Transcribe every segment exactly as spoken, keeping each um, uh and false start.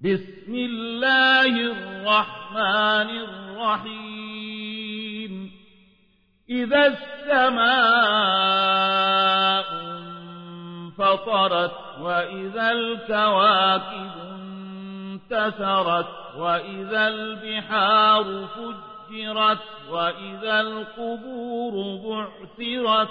بسم الله الرحمن الرحيم إذا السماء انفطرت وإذا الكواكب انتثرت وإذا البحار فجرت وإذا القبور بعثرت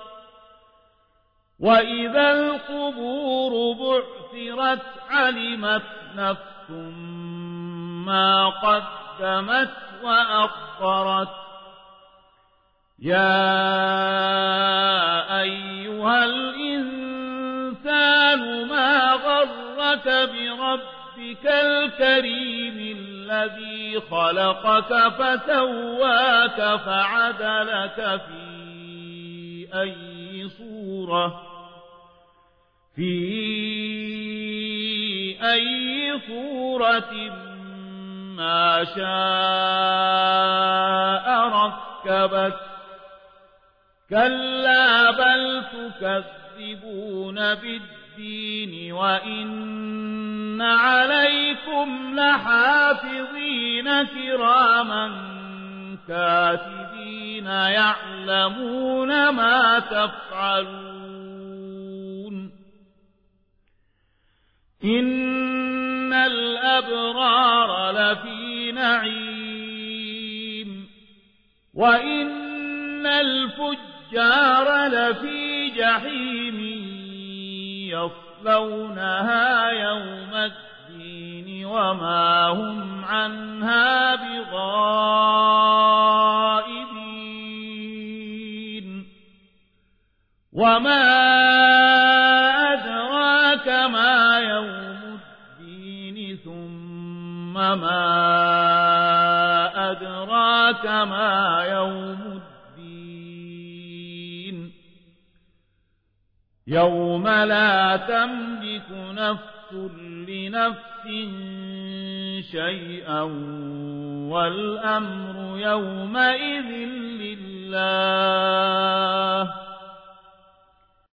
وإذا القبور بعثرت علمت نفس ما قدمت وأخرت يا أيها الإنسان ما غرك بربك الكريم الذي خلقك فسواك فعدلك في أي صورة في أي صورة ما شاء ركبك كلا بل تكذبون بالدين وإن عليكم لحافظين كراما كاتبين يعلمون ما تفعلون إن الأبرار لفي نعيم وإن الفجار لفي جحيم يصلونها يوم الدين وما هم عنها بغائبين وما أدراك ما يوم الدين ثم ما أدراك ما يوم الدين يوم لا تملك نفس لنفس شيئا والأمر يومئذ لله